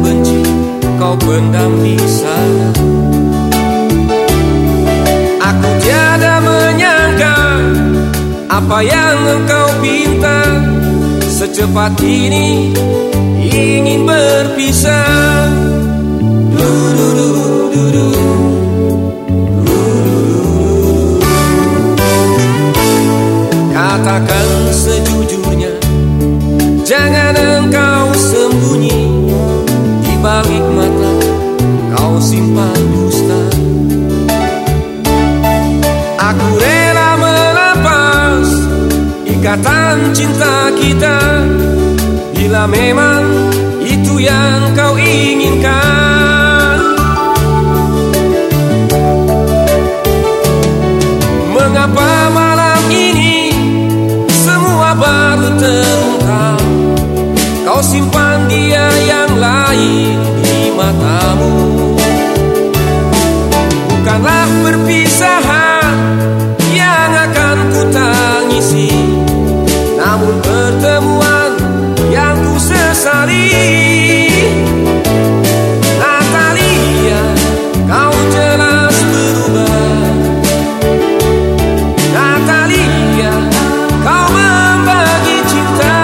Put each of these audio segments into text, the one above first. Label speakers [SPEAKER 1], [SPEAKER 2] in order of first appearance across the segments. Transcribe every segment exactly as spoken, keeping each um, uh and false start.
[SPEAKER 1] benci kau pendam di sana. Aku tiada menyangka apa yang engkau pinta, secepat ini ingin berpisah. Katakan sejujurnya, jangan engkau sembunyi, di balik mata kau simpan dusta. Aku rela melepas ikatan cinta kita, bila memang itu yang kau inginkan. Mengapa malam ini semua baru terungkap, kau simpan dia yang lain di matamu. Bukanlah perpisahan yang akan ku tangisi, namun pertemuan yang ku sesali. Natalia, kau jelas berubah. Natalia, kau membagi cinta.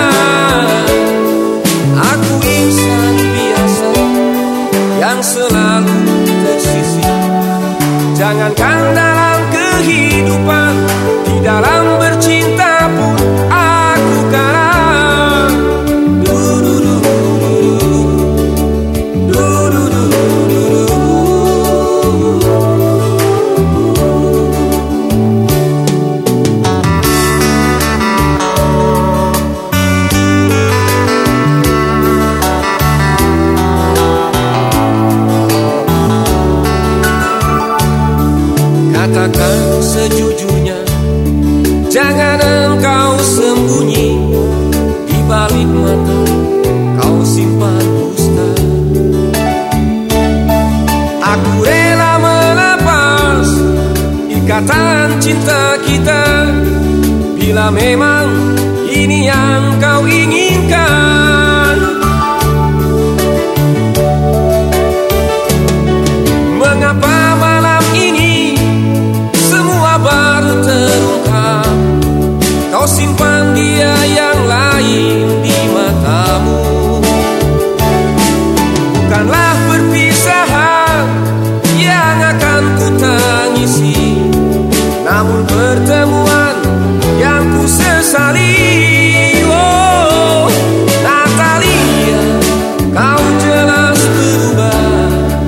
[SPEAKER 1] Aku insan biasa yang selalu tersisih. Jangankan dalam kehidupan, di dalam bercinta pun aku kalah. Katakan sejujurnya, jangan engkau sembunyi, di balik mata kau simpan dusta. Aku rela melepas ikatan cinta kita, bila memang ini yang kau inginkan. Mengapa malam ini semua baru terungkap, kau simpan dia yang lain di matamu. Bukanlah perpisahan yang akan ku tangisi, namun pertemuan yang ku sesali. Oh, Natalia, kau jelas berubah.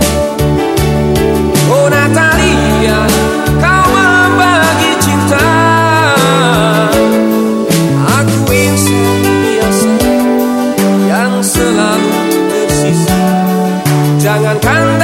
[SPEAKER 1] Oh Natalia, kau membagi cinta. Aku insan biasa yang selalu tersisa. Jangankan